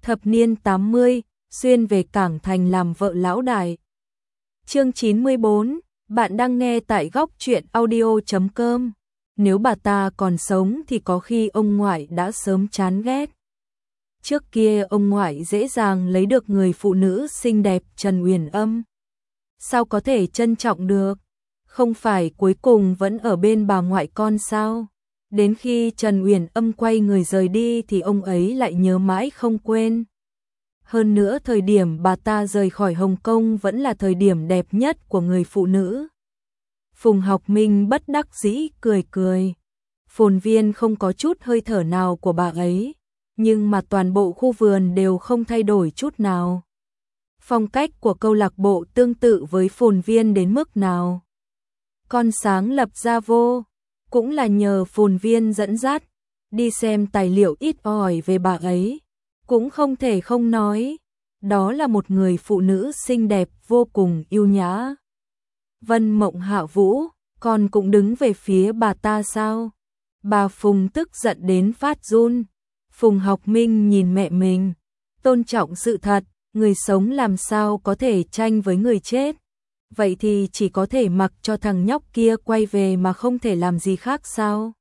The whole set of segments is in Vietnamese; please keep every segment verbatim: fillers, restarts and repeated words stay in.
Thập niên tám mươi, xuyên về Cảng Thành làm vợ lão đại. Chương chín mươi bốn, bạn đang nghe tại góc truyện audio chấm com. Nếu bà ta còn sống thì có khi ông ngoại đã sớm chán ghét. Trước kia ông ngoại dễ dàng lấy được người phụ nữ xinh đẹp Trần Uyển Âm. Sao có thể trân trọng được? Không phải cuối cùng vẫn ở bên bà ngoại con sao? Đến khi Trần Uyển Âm quay người rời đi thì ông ấy lại nhớ mãi không quên. Hơn nữa thời điểm bà ta rời khỏi Hồng Kông vẫn là thời điểm đẹp nhất của người phụ nữ. Phùng Học Minh bất đắc dĩ cười cười. Phồn viên không có chút hơi thở nào của bà ấy, nhưng mà toàn bộ khu vườn đều không thay đổi chút nào. Phong cách của câu lạc bộ tương tự với phồn viên đến mức nào. Con sáng lập ra vô, cũng là nhờ phồn viên dẫn dắt, đi xem tài liệu ít ỏi về bà ấy. Cũng không thể không nói, đó là một người phụ nữ xinh đẹp vô cùng yêu nhã. Vân Mộng Hạ Vũ, con cũng đứng về phía bà ta sao? Bà Phùng tức giận đến phát run. Phùng Học Minh nhìn mẹ mình, tôn trọng sự thật, người sống làm sao có thể tranh với người chết. Vậy thì chỉ có thể mặc cho thằng nhóc kia quay về mà không thể làm gì khác sao?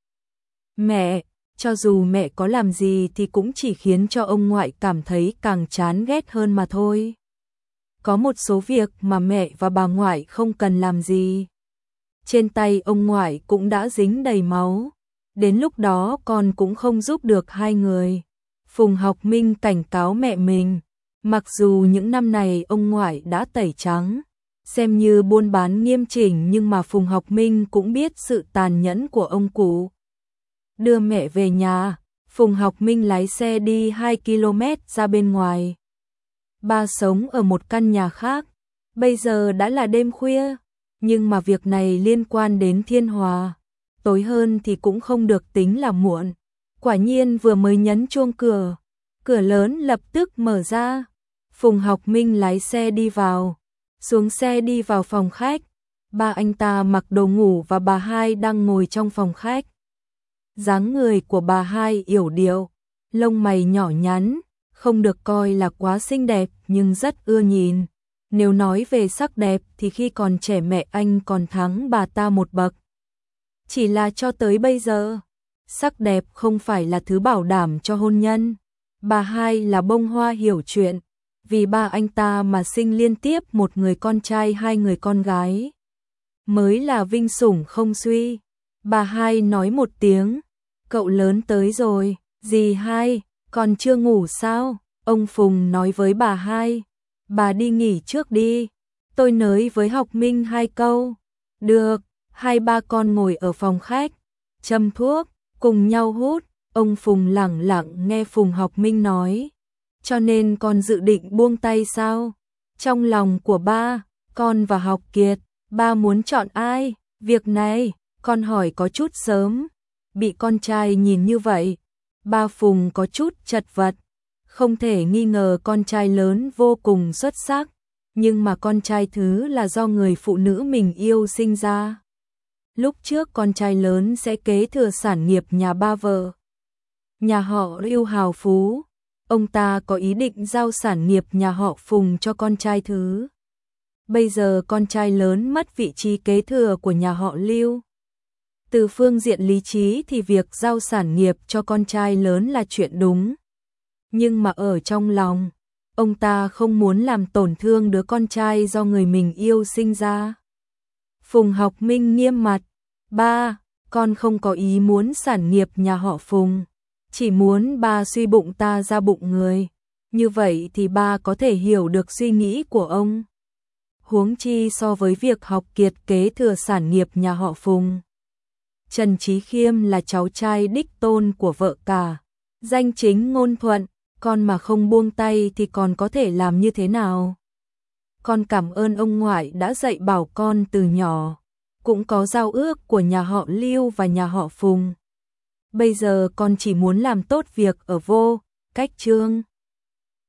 Mẹ, cho dù mẹ có làm gì thì cũng chỉ khiến cho ông ngoại cảm thấy càng chán ghét hơn mà thôi. Có một số việc mà mẹ và bà ngoại không cần làm gì. Trên tay ông ngoại cũng đã dính đầy máu. Đến lúc đó con cũng không giúp được hai người. Phùng Học Minh cảnh cáo mẹ mình. Mặc dù những năm này ông ngoại đã tẩy trắng, xem như buôn bán nghiêm chỉnh, nhưng mà Phùng Học Minh cũng biết sự tàn nhẫn của ông cụ. Đưa mẹ về nhà, Phùng Học Minh lái xe đi hai ki lô mét ra bên ngoài. Ba sống ở một căn nhà khác, bây giờ đã là đêm khuya, nhưng mà việc này liên quan đến Thiên Hòa. Tối hơn thì cũng không được tính là muộn. Quả nhiên vừa mới nhấn chuông cửa, cửa lớn lập tức mở ra. Phùng Học Minh lái xe đi vào, xuống xe đi vào phòng khách. Ba anh ta mặc đồ ngủ và bà hai đang ngồi trong phòng khách. Dáng người của bà hai yểu điệu, lông mày nhỏ nhắn, không được coi là quá xinh đẹp nhưng rất ưa nhìn. Nếu nói về sắc đẹp thì khi còn trẻ mẹ anh còn thắng bà ta một bậc. Chỉ là cho tới bây giờ, sắc đẹp không phải là thứ bảo đảm cho hôn nhân. Bà hai là bông hoa hiểu chuyện, vì ba anh ta mà sinh liên tiếp một người con trai hai người con gái. Mới là vinh sủng không suy. Bà hai nói một tiếng, cậu lớn tới rồi. Dì hai, còn chưa ngủ sao? Ông Phùng nói với bà hai, bà đi nghỉ trước đi, tôi nới với Học Minh hai câu. Được. Hai ba con ngồi ở phòng khách, châm thuốc, cùng nhau hút. Ông Phùng lẳng lặng nghe Phùng Học Minh nói. Cho nên con dự định buông tay sao? Trong lòng của ba, con và Học Kiệt, ba muốn chọn ai? Việc này, con hỏi có chút sớm. Bị con trai nhìn như vậy, ba Phùng có chút chật vật. Không thể nghi ngờ con trai lớn vô cùng xuất sắc, nhưng mà con trai thứ là do người phụ nữ mình yêu sinh ra. Lúc trước con trai lớn sẽ kế thừa sản nghiệp nhà ba vợ. Nhà họ Lưu hào phú, ông ta có ý định giao sản nghiệp nhà họ Phùng cho con trai thứ. Bây giờ con trai lớn mất vị trí kế thừa của nhà họ Lưu. Từ phương diện lý trí thì việc giao sản nghiệp cho con trai lớn là chuyện đúng. Nhưng mà ở trong lòng, ông ta không muốn làm tổn thương đứa con trai do người mình yêu sinh ra. Phùng Học Minh nghiêm mặt. Ba, con không có ý muốn sản nghiệp nhà họ Phùng, chỉ muốn ba suy bụng ta ra bụng người. Như vậy thì ba có thể hiểu được suy nghĩ của ông. Huống chi so với việc Học Kiệt kế thừa sản nghiệp nhà họ Phùng. Trần Chí Khiêm là cháu trai đích tôn của vợ cả, danh chính ngôn thuận, con mà không buông tay thì còn có thể làm như thế nào? Con cảm ơn ông ngoại đã dạy bảo con từ nhỏ. Cũng có giao ước của nhà họ Lưu và nhà họ Phùng. Bây giờ con chỉ muốn làm tốt việc ở vô, cách trương.